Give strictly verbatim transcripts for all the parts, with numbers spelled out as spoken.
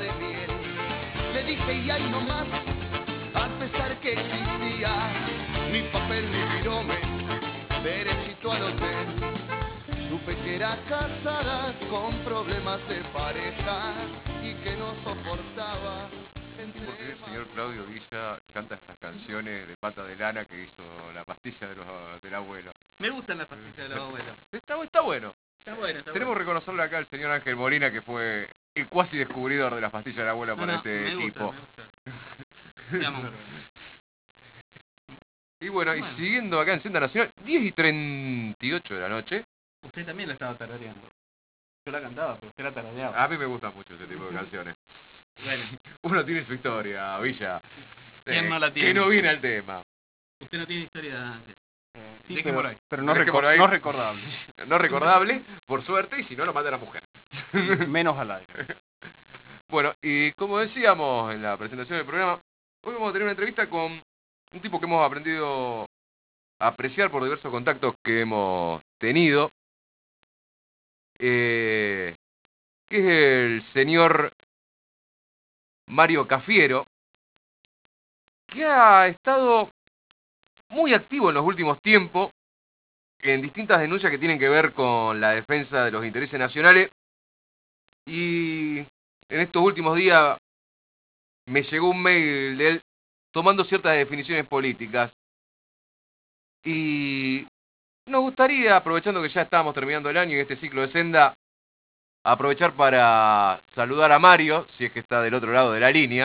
de miel. Le dije y ahí nomás, a pesar que existía, mi papel mi virome, derechito al hotel. Supe que era casada con problemas de pareja y que no soportaba. ¿Por qué el señor Claudio Villa canta estas canciones de pata de lana que hizo la pastilla de los, del abuelo? Me gustan las pastillas de los abuelos. Está, está bueno. Está bueno, está Tenemos bueno. que reconocerle acá al señor Ángel Molina, que fue el cuasi descubridor de las pastillas del abuelo No, para no, este me gusta, equipo. me gusta. Te amo. Y bueno, y Bueno. siguiendo acá en Senda Nacional, diez y treinta y ocho de la noche. Usted también la estaba tarareando. Yo la cantaba, pero usted la tarareaba. A mí me gusta mucho ese tipo de canciones. Bueno, Uno tiene su historia, Villa. ¿quién Eh, no la tiene? Que no viene al tema. usted no tiene historia. Eh, sí, Dejémoslo pero, ahí. pero no, Dejémoslo recor- ahí. no recordable. No recordable, por suerte, y si no lo mata la mujer. Menos al aire. Bueno, y como decíamos en la presentación del programa, hoy vamos a tener una entrevista con un tipo que hemos aprendido a apreciar por diversos contactos que hemos tenido, eh, que es el señor Mario Cafiero, que ha estado muy activo en los últimos tiempos en distintas denuncias que tienen que ver con la defensa de los intereses nacionales. Y en estos últimos días me llegó un mail de él tomando ciertas definiciones políticas. Y nos gustaría, aprovechando que ya estamos terminando el año y este ciclo de Senda, aprovechar para saludar a Mario, si es que está del otro lado de la línea,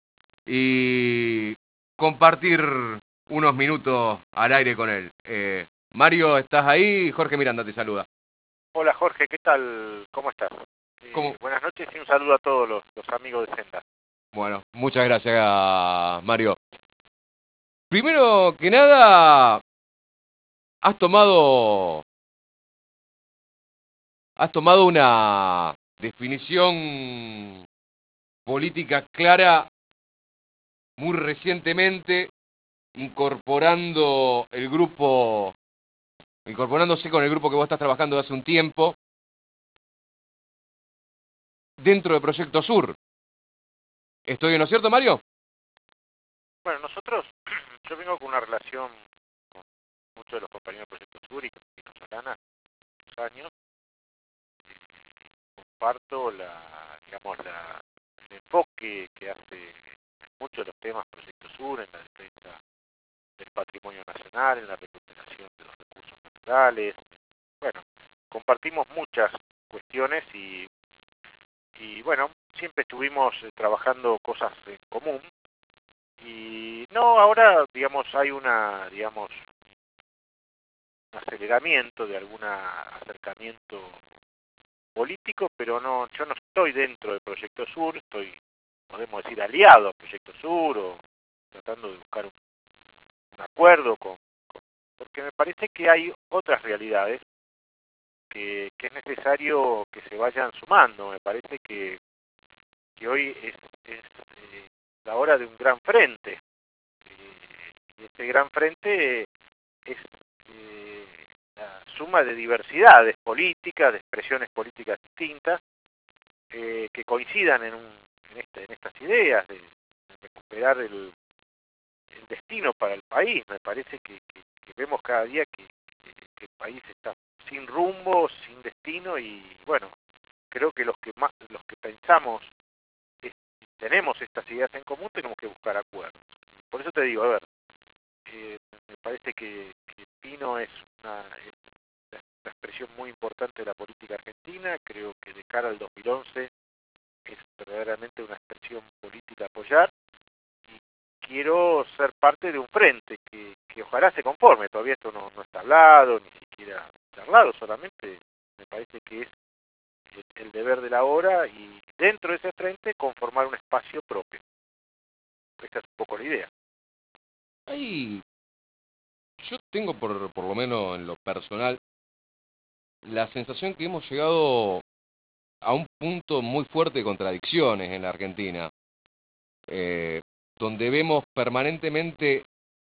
y compartir unos minutos al aire con él. Eh, Mario, ¿estás ahí? Jorge Miranda te saluda. Hola Jorge, ¿qué tal? ¿Cómo estás? Eh, ¿Cómo? Buenas noches y un saludo a todos los, los amigos de Senda. Bueno, muchas gracias, Mario. Primero que nada, has tomado, has tomado una definición política clara muy recientemente, incorporando el grupo, incorporándose con el grupo que vos estás trabajando hace un tiempo, dentro de Proyecto Sur. ¿Estoy en lo cierto, Mario? Bueno, nosotros, yo vengo con una relación con muchos de los compañeros de Proyecto Sur y con Pino Solana, muchos años. Comparto la, digamos, la, el enfoque que hace en muchos de los temas Proyecto Sur, en la defensa del patrimonio nacional, en la recuperación de los recursos naturales. Bueno, compartimos muchas cuestiones y, y bueno, siempre estuvimos eh, trabajando cosas en común. Y no, ahora, digamos, hay una, digamos, un aceleramiento de algún acercamiento político, pero no, yo no estoy dentro del Proyecto Sur, estoy, podemos decir, aliado al Proyecto Sur o tratando de buscar un, un acuerdo con, con, porque me parece que hay otras realidades que, que es necesario que se vayan sumando. Me parece que, que hoy es, es eh, la hora de un gran frente, eh, y este gran frente es eh, la suma de diversidades políticas, de expresiones políticas distintas, eh, que coincidan en, un, en, este, en estas ideas de, de recuperar el, el destino para el país. Me parece que, que, que vemos cada día que, que, que el país está sin rumbo, sin destino, y bueno, creo que los que más, los que pensamos, es, tenemos estas ideas en común, tenemos que buscar acuerdos. Por eso te digo, a ver, eh, me parece que, que Pino es una, es una expresión muy importante de la política argentina. Creo que de cara al dos mil once es verdaderamente una expresión política a apoyar, y quiero ser parte de un frente que, que ojalá se conforme. Todavía esto no, no está hablado, ni siquiera charlado, solamente me parece que es el, el deber de la hora, y dentro de ese frente conformar un espacio propio. Esta es un poco la idea. Ahí, yo tengo por, por lo menos en lo personal la sensación que hemos llegado a un punto muy fuerte de contradicciones en la Argentina, eh, donde vemos permanentemente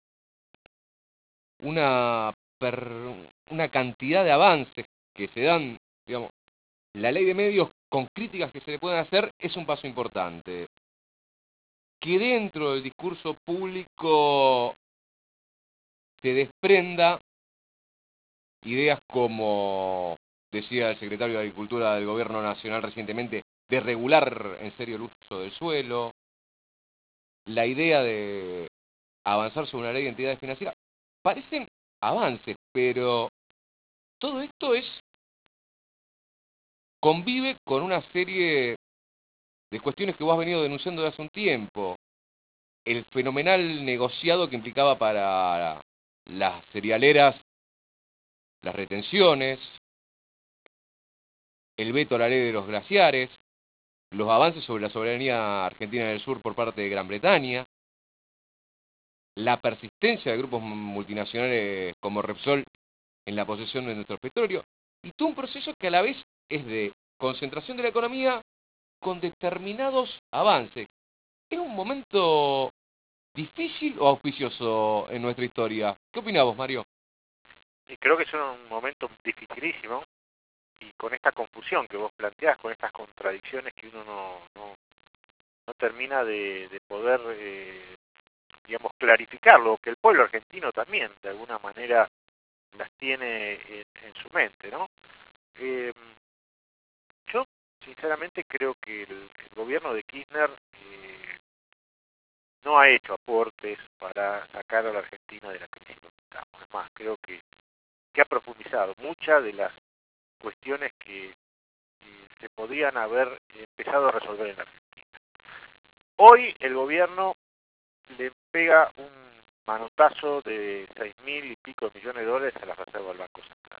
una, per, una cantidad de avances que se dan, digamos, la ley de medios con críticas que se le pueden hacer, es un paso importante. Que dentro del discurso público se desprenda ideas como decía el secretario de Agricultura del Gobierno Nacional recientemente, de regular en serio el uso del suelo, la idea de avanzar sobre una ley de entidades financieras, parecen avances, pero todo esto es convive con una serie de cuestiones que vos has venido denunciando de hace un tiempo. El fenomenal negociado que implicaba para las cerealeras las retenciones, el veto a la ley de los glaciares, los avances sobre la soberanía argentina del sur por parte de Gran Bretaña, la persistencia de grupos multinacionales como Repsol en la posesión de nuestro petróleo, y todo un proceso que a la vez es de concentración de la economía con determinados avances. ¿Es un momento difícil o auspicioso en nuestra historia? ¿Qué opinás vos, Mario? Y creo que es un momento dificilísimo, y con esta confusión que vos planteás, con estas contradicciones que uno no, no, no termina de, de poder, eh, digamos, clarificarlo, que el pueblo argentino también, de alguna manera, las tiene en, en su mente, ¿no? Eh, yo, sinceramente, creo que el, el gobierno de Kirchner eh, no ha hecho aportes para sacar a la Argentina de la crisis que estamos. Es más, creo que, que ha profundizado muchas de las cuestiones que eh, se podían haber empezado a resolver en la Argentina. Hoy el gobierno le pega un manotazo de seis mil y pico de millones de dólares a la reserva del Banco Central.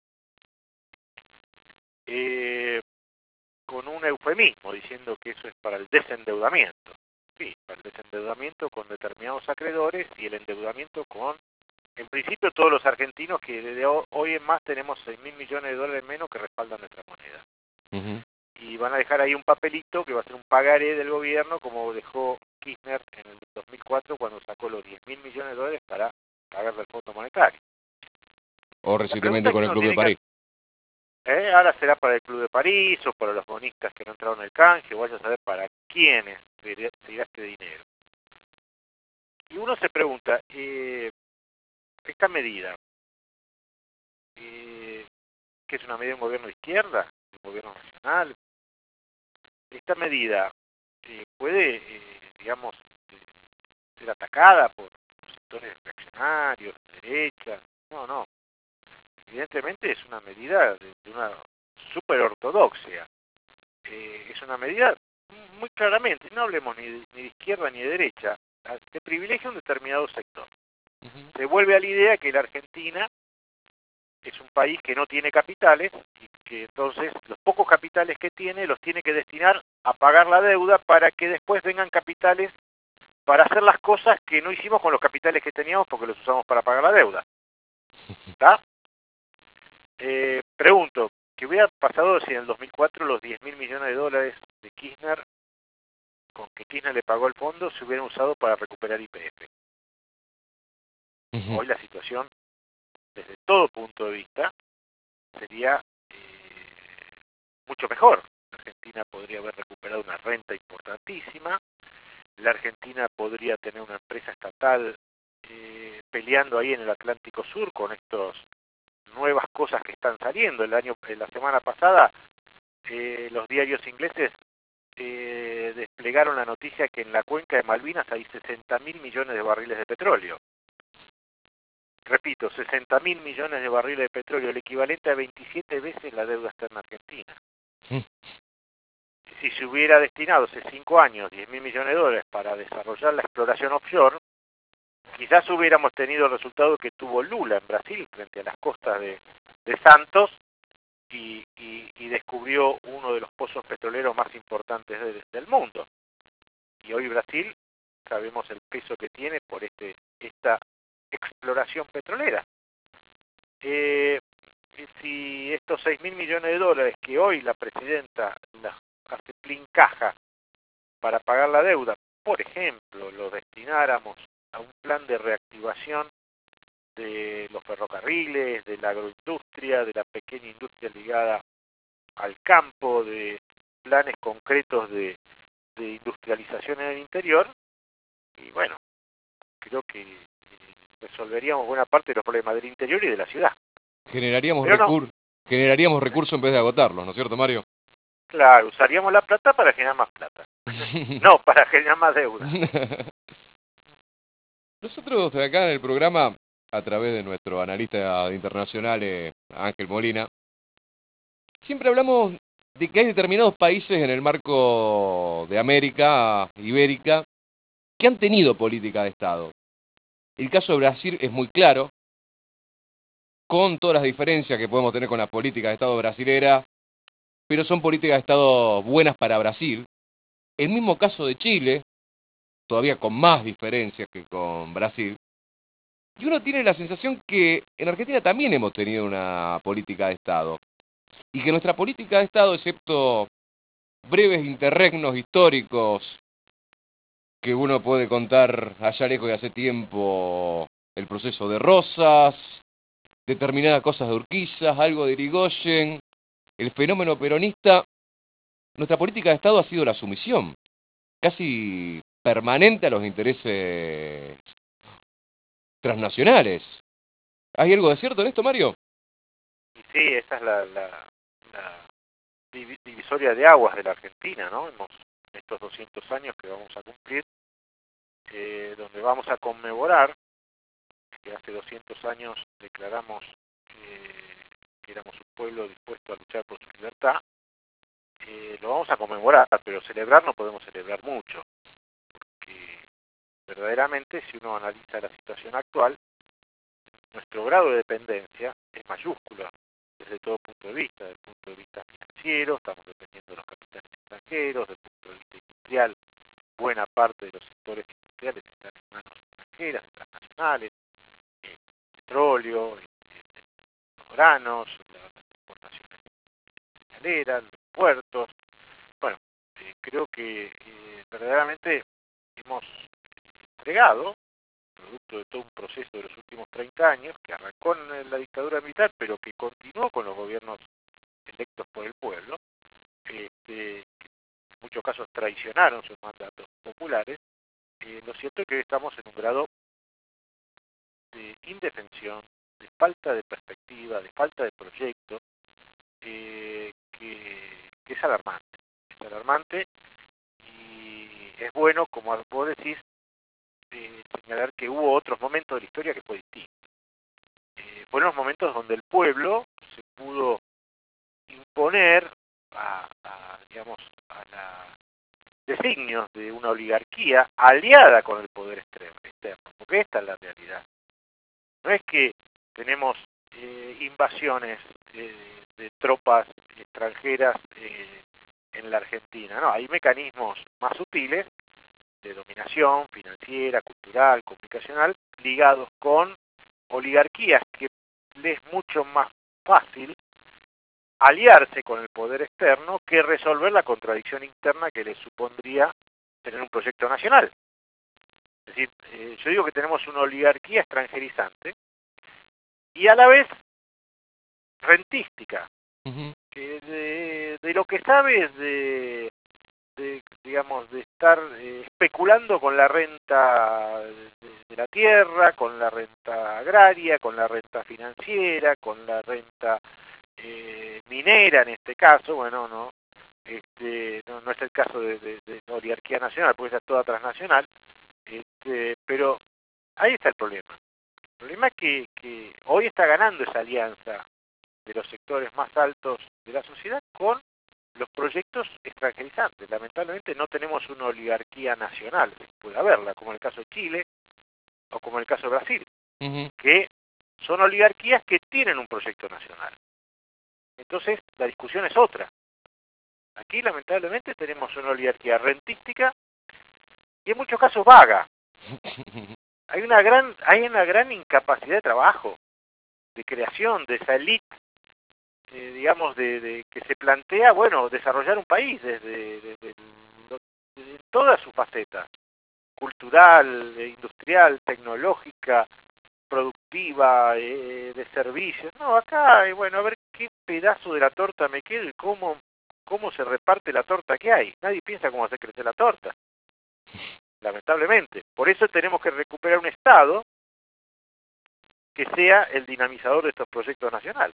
Eh, con un eufemismo, diciendo que eso es para el desendeudamiento. Sí, para el desendeudamiento con determinados acreedores y el endeudamiento con, en principio, todos los argentinos que desde hoy en más tenemos seis mil millones de dólares menos que respaldan nuestra moneda. Uh-huh. Y van a dejar ahí un papelito que va a ser un pagaré del gobierno, como dejó Kirchner en el dos mil cuatro cuando sacó los diez mil millones de dólares para pagar del Fondo Monetario. O recientemente con el Club de París. Que, eh, ahora será para el Club de París o para los bonistas que no entraron en el canje, o vaya a saber para quiénes se irá este dinero. Y uno se pregunta, eh, esta medida, eh, que es una medida de un gobierno de izquierda, de un gobierno nacional, esta medida eh, puede, eh, digamos, eh, ser atacada por sectores reaccionarios, de derecha. No, no. Evidentemente es una medida de, de una super ortodoxia. Eh, es una medida muy claramente, no hablemos ni de, ni de izquierda ni de derecha, se privilegia un determinado sector. Uh-huh. Se vuelve a la idea que la Argentina es un país que no tiene capitales y que entonces los pocos capitales que tiene los tiene que destinar a pagar la deuda para que después vengan capitales para hacer las cosas que no hicimos con los capitales que teníamos porque los usamos para pagar la deuda. ¿Está? Eh, pregunto, ¿qué hubiera pasado si en el dos mil cuatro los diez mil millones de dólares de Kirchner, con que Kirchner le pagó el fondo, se hubieran usado para recuperar I P F? Uh-huh. Hoy la situación, desde todo punto de vista, sería eh, mucho mejor. La Argentina podría haber recuperado una renta importantísima, la Argentina podría tener una empresa estatal eh, peleando ahí en el Atlántico Sur con estas nuevas cosas que están saliendo. El año, la semana pasada, eh, los diarios ingleses eh, desplegaron la noticia que en la cuenca de Malvinas hay sesenta mil millones de barriles de petróleo. Repito, sesenta mil millones de barriles de petróleo, el equivalente a veintisiete veces la deuda externa argentina. Si se hubiera destinado hace cinco años diez mil millones de dólares para desarrollar la exploración offshore, quizás hubiéramos tenido el resultado que tuvo Lula en Brasil frente a las costas de, de Santos y, y, y descubrió uno de los pozos petroleros más importantes de, del mundo. Y hoy Brasil, sabemos el peso que tiene por este esta exploración petrolera. Eh, si estos seis mil millones de dólares que hoy la presidenta las hace plin caja para pagar la deuda, por ejemplo, lo destináramos a un plan de reactivación de los ferrocarriles, de la agroindustria, de la pequeña industria ligada al campo, de, planes concretos de, de industrialización en el interior, y bueno, creo que eh, resolveríamos buena parte de los problemas del interior y de la ciudad. Generaríamos, Pero no, recur generaríamos recursos en vez de agotarlos, ¿no es cierto, Mario? claro, usaríamos la plata para generar más plata, no para generar más deuda. Nosotros de acá en el programa, a través de nuestro analista internacional eh, Ángel Molina, siempre hablamos de que hay determinados países en el marco de América Ibérica que han tenido política de Estado. El caso de Brasil es muy claro, con todas las diferencias que podemos tener con la política de Estado brasilera, pero son políticas de Estado buenas para Brasil. El mismo caso de Chile, todavía con más diferencias que con Brasil. Y uno tiene la sensación que en Argentina también hemos tenido una política de Estado. Y que nuestra política de Estado, excepto breves interregnos históricos que uno puede contar allá lejos de hace tiempo, el proceso de Rosas, determinadas cosas de Urquiza, algo de Irigoyen, el fenómeno peronista, nuestra política de Estado ha sido la sumisión, casi permanente a los intereses transnacionales. ¿Hay algo de cierto en esto, Mario? Y sí, esa es la, la, la divisoria de aguas de la Argentina, ¿no? Hemos, estos doscientos años que vamos a cumplir, eh, donde vamos a conmemorar que hace doscientos años declaramos eh, que éramos un pueblo dispuesto a luchar por su libertad, eh, lo vamos a conmemorar, pero celebrar no podemos celebrar mucho, porque verdaderamente si uno analiza la situación actual, nuestro grado de dependencia es mayúscula desde todo punto de vista, desde el punto de vista financiero, estamos dependiendo de los capitales extranjeros, desde el punto de vista industrial, buena parte de los sectores industriales están en manos extranjeras, transnacionales, el petróleo, el, el, los granos, las exportaciones cerealeras, los puertos. Bueno, eh, creo que eh, verdaderamente hemos entregado, producto de todo un proceso de los últimos treinta años, que arrancó en la dictadura militar, pero que continuó con los gobiernos electos por el pueblo, este, que en muchos casos traicionaron sus mandatos populares. Eh, lo cierto es que hoy estamos en un grado de indefensión, de falta de perspectiva, de falta de proyecto, eh, que, que es alarmante. Es alarmante y es bueno, como vos decís, eh, señalar que hubo otros momentos de la historia que fue distinto. Eh, fueron los momentos donde el pueblo se pudo imponer a, a digamos, a la designios de una oligarquía aliada con el poder extremo, externo, porque esta es la realidad. No es que tenemos eh, invasiones eh, de tropas extranjeras eh, en la Argentina, no, hay mecanismos más sutiles de dominación financiera, cultural, comunicacional, ligados con oligarquías que les es mucho más fácil aliarse con el poder externo que resolver la contradicción interna que les supondría tener un proyecto nacional. Es decir, eh, yo digo que tenemos una oligarquía extranjerizante y a la vez rentística, Uh-huh. que de, de lo que sabe es de, de digamos, de estar eh, especulando con la renta de, de la tierra, con la renta agraria, con la renta financiera, con la renta eh, minera en este caso. Bueno, no, este, no, no es el caso de, de, de la oligarquía nacional, porque esa es toda transnacional, este, pero ahí está el problema. El problema es que, que hoy está ganando esa alianza de los sectores más altos de la sociedad con los proyectos extranjerizantes. Lamentablemente no tenemos una oligarquía nacional, puede haberla, como en el caso de Chile o como en el caso de Brasil, Uh-huh. que son oligarquías que tienen un proyecto nacional. Entonces la discusión es otra. Aquí lamentablemente tenemos una oligarquía rentística y en muchos casos vaga. Hay una gran, hay una gran incapacidad de trabajo, de creación, de esa élite, eh, digamos, de, de que se plantea, bueno, desarrollar un país desde, desde, desde todas sus facetas, cultural, eh, industrial, tecnológica, productiva, eh, de servicios. No, acá, eh, bueno, a ver qué pedazo de la torta me quedo y cómo cómo se reparte la torta que hay. Nadie piensa cómo hacer crecer la torta, lamentablemente. Por eso tenemos que recuperar un Estado que sea el dinamizador de estos proyectos nacionales.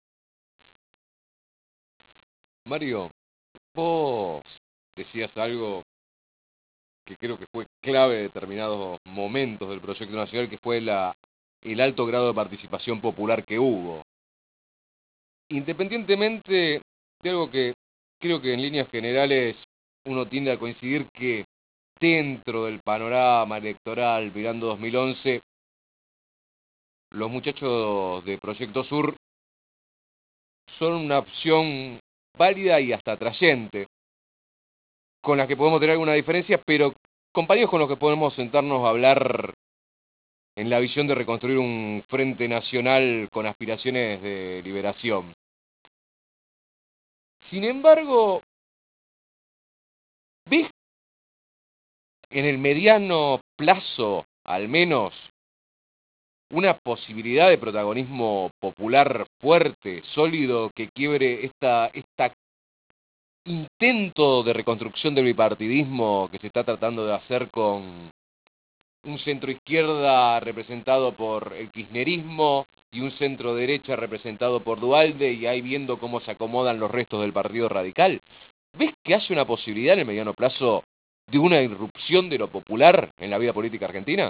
Mario, vos decías algo que creo que fue clave en determinados momentos del proyecto nacional, que fue la, el alto grado de participación popular que hubo. Independientemente de algo que creo que en líneas generales uno tiende a coincidir, que dentro del panorama electoral mirando dos mil once, los muchachos de Proyecto Sur son una opción válida y hasta atrayente, con la que podemos tener alguna diferencia, pero compañeros con los que podemos sentarnos a hablar en la visión de reconstruir un frente nacional con aspiraciones de liberación. Sin embargo, ¿ves en el mediano plazo, al menos, una posibilidad de protagonismo popular fuerte, sólido, que quiebre esta, esta intento de reconstrucción del bipartidismo que se está tratando de hacer con un centro izquierda representado por el kirchnerismo y un centro derecha representado por Duhalde, y ahí viendo cómo se acomodan los restos del Partido Radical? ¿Ves que hay una posibilidad en el mediano plazo de una irrupción de lo popular en la vida política argentina?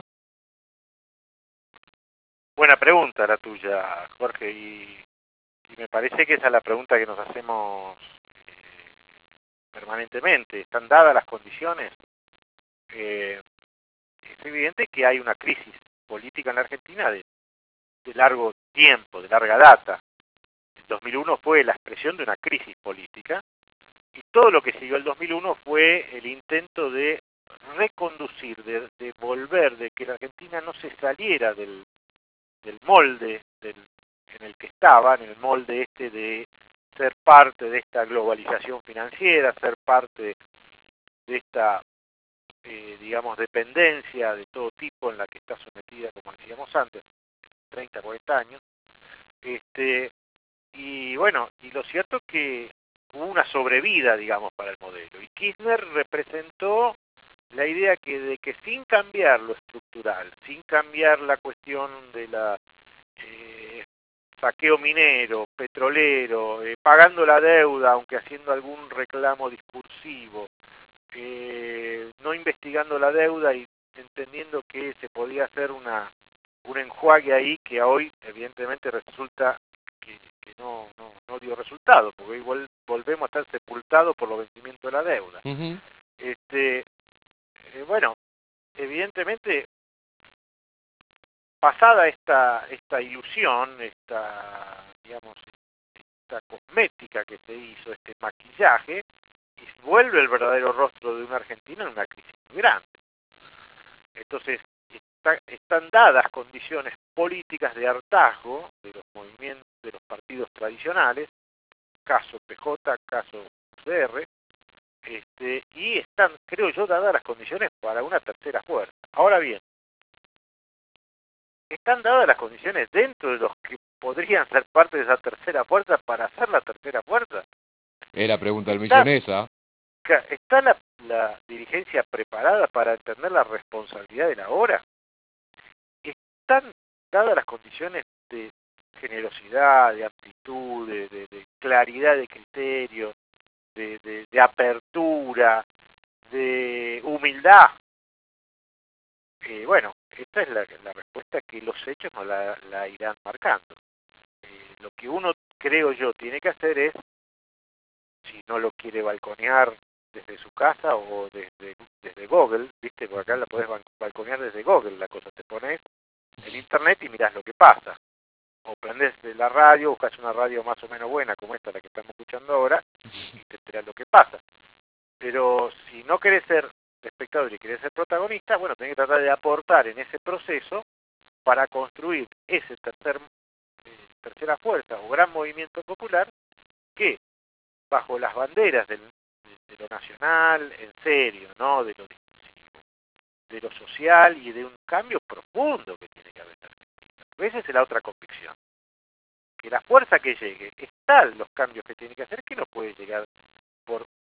Buena pregunta la tuya, Jorge, y, y me parece que esa es la pregunta que nos hacemos eh, permanentemente. ¿Están dadas las condiciones? Eh, es evidente que hay una crisis política en la Argentina de, de largo tiempo, de larga data. El dos mil uno fue la expresión de una crisis política, y todo lo que siguió el dos mil uno fue el intento de reconducir, de, de volver, de que la Argentina no se saliera del, del molde del, en el que estaba, en el molde este de ser parte de esta globalización financiera, ser parte de esta, eh, digamos, dependencia de todo tipo en la que está sometida, como decíamos antes, treinta, cuarenta años. Este, y bueno, y lo cierto es que hubo una sobrevida, digamos, para el modelo. Y Kirchner representó la idea que de que sin cambiar lo estructural, sin cambiar la cuestión de la eh, saqueo minero, petrolero, eh, pagando la deuda, aunque haciendo algún reclamo discursivo, eh, no investigando la deuda y entendiendo que se podía hacer una un enjuague ahí que hoy evidentemente resulta que, que no, no, no dio resultado, porque igual volvemos a estar sepultados por los vencimientos de la deuda. Uh-huh. Este, eh, bueno, evidentemente, pasada esta, esta ilusión, esta, digamos, esta cosmética que se hizo, este maquillaje, y vuelve el verdadero rostro de una Argentina en una crisis muy grande. Entonces, está, están dadas condiciones políticas de hartazgo de los movimientos, de los partidos tradicionales, caso P J, caso U C R, este, y están, creo yo, dadas las condiciones para una tercera fuerza. Ahora bien, ¿están dadas las condiciones dentro de los que podrían ser parte de esa tercera fuerza para hacer la tercera fuerza? Es la pregunta del millón esa. ¿Está la, la dirigencia preparada para entender la responsabilidad de la hora? ¿Están dadas las condiciones de generosidad, de aptitud, de, de, de claridad de criterio, de, de, de apertura, de humildad? Eh, bueno, esta es la, la respuesta que los hechos nos la, la irán marcando. Eh, lo que uno, creo yo, tiene que hacer es, si no lo quiere balconear desde su casa o desde, desde Google, viste, por acá la podés balconear desde Google, la cosa, te pones en internet y mirás lo que pasa. O prendés la radio, buscas una radio más o menos buena como esta, la que estamos escuchando ahora, y te enterás lo que pasa. Pero si no querés ser espectador y querés ser protagonista, bueno, tenés que tratar de aportar en ese proceso para construir ese tercer, eh, tercera fuerza o gran movimiento popular que, bajo las banderas del, de, de lo nacional, en serio, ¿no? De lo discursivo, de lo social y de un cambio profundo que tiene que haber en Argentina. Esa es la otra convicción. Que la fuerza que llegue es tal los cambios que tiene que hacer que no puede llegar por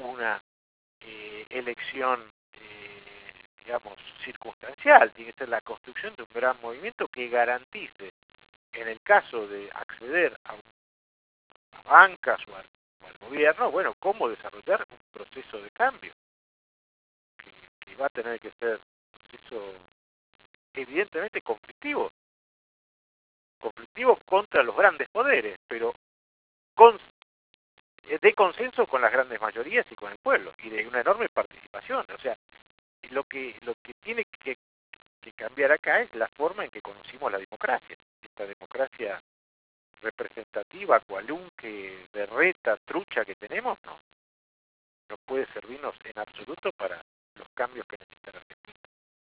elección, eh, digamos, circunstancial, tiene que ser la construcción de un gran movimiento que garantice, en el caso de acceder a, un, a bancas o al, o al gobierno, bueno, cómo desarrollar un proceso de cambio, que, que va a tener que ser un proceso evidentemente conflictivo, conflictivo contra los grandes poderes, pero con, de consenso con las grandes mayorías y con el pueblo, y de una enorme participación. O sea, lo que, lo que tiene que, que cambiar acá es la forma en que conocimos la democracia. Esta democracia representativa, cualunque, berreta, trucha que tenemos, no. No puede servirnos en absoluto para los cambios que necesita la Argentina.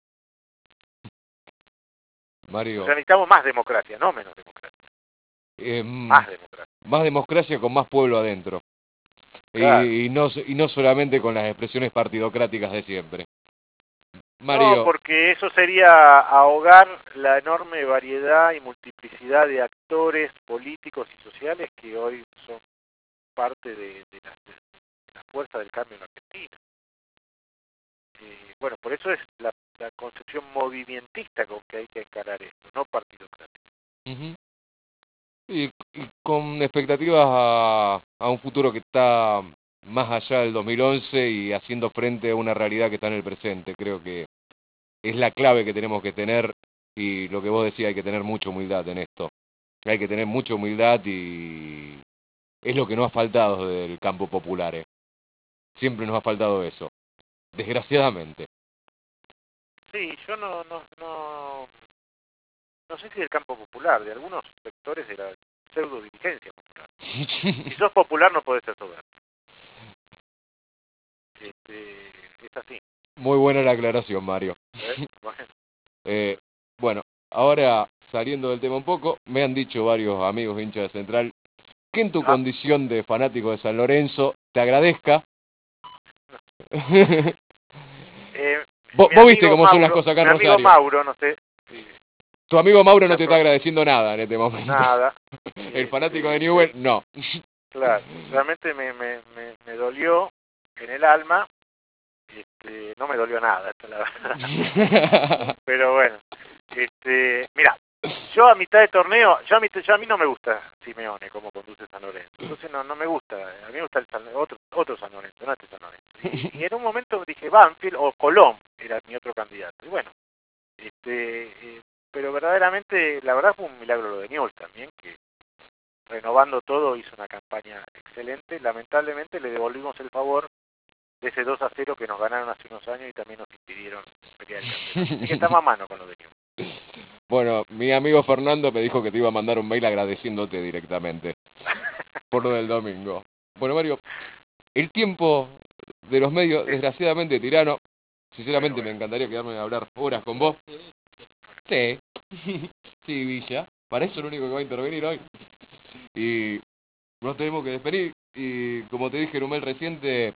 Mario, O sea, necesitamos más democracia, no menos democracia. eh, Más democracia. más democracia con más pueblo adentro. Claro. Y, y, no, y no solamente con las expresiones partidocráticas de siempre. Mario. No, porque eso sería ahogar la enorme variedad y multiplicidad de actores políticos y sociales que hoy son parte de, de, la, de la fuerza del cambio en la Argentina. Eh, bueno, por eso es la, la concepción movimentista con que hay que encarar esto, no partidocrática. Uh-huh. y, y con expectativas a, a un futuro que está más allá del dos mil once y haciendo frente a una realidad que está en el presente. Creo que es la clave que tenemos que tener, y lo que vos decías, hay que tener mucha humildad en esto. Hay que tener mucha humildad y es lo que nos ha faltado del campo popular. ¿eh? Siempre nos ha faltado eso, desgraciadamente. Sí, yo no, no, no, no sé si del campo popular, de algunos sectores de la pseudo dirigencia popular. Si sos popular no podés ser soberano. Este, es así. Muy buena la aclaración, Mario. ¿Eh? Bueno. Eh, bueno, ahora saliendo del tema un poco, me han dicho varios amigos hinchas de Central que en tu ah. condición de fanático de San Lorenzo te agradezca. eh, vos, vos viste cómo Mauro, son las cosas acá en Rosario. Mi amigo Mauro, no sé. Sí. Tu amigo Mauro no te está agradeciendo nada en este momento. Nada. El fanático de Newell, no. Claro, realmente me, me, me, me dolió en el alma. Este, no me dolió nada, esta la verdad. Pero bueno, este, mira, yo a mitad de torneo, yo a, mitad, yo a mí no me gusta Simeone como conduce San Lorenzo. Entonces no, no me gusta, a mí me gusta el San, otro, otro San Lorenzo, no este San Lorenzo. Y, y en un momento dije Banfield o Colón era mi otro candidato. Y bueno, este, eh, pero verdaderamente, la verdad fue un milagro lo de Newell's también, que renovando todo hizo una campaña excelente. Lamentablemente le devolvimos el favor de ese dos a cero que nos ganaron hace unos años y también nos impidieron pelear el campeonato. Así que estamos a mano con lo de Newell's. Bueno, mi amigo Fernando me dijo que te iba a mandar un mail agradeciéndote directamente por lo del domingo. Bueno, Mario, el tiempo de los medios, desgraciadamente, tirano. Sinceramente bueno, bueno. me encantaría quedarme a hablar horas con vos. Sí, sí, Villa. Para eso es lo único que va a intervenir hoy. Y nos tenemos que despedir. Y como te dije en un mail reciente,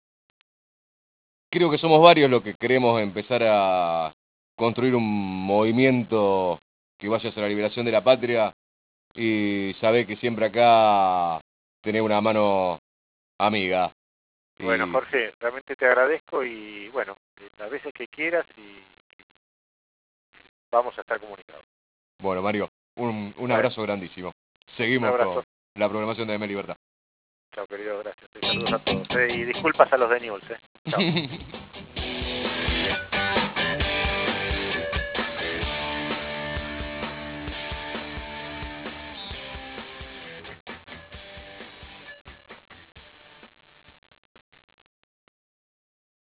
creo que somos varios los que queremos empezar a construir un movimiento que vaya hacia la liberación de la patria, y sabés que siempre acá tenés una mano amiga. Bueno, y... Jorge, realmente te agradezco y bueno, las veces que quieras y vamos a estar comunicados. Bueno, Mario, un, un bueno. abrazo grandísimo. Seguimos con la programación de M Libertad. Chao, querido, gracias. Saludos a todos. Eh, y disculpas a los de Newell's. Eh. Chao.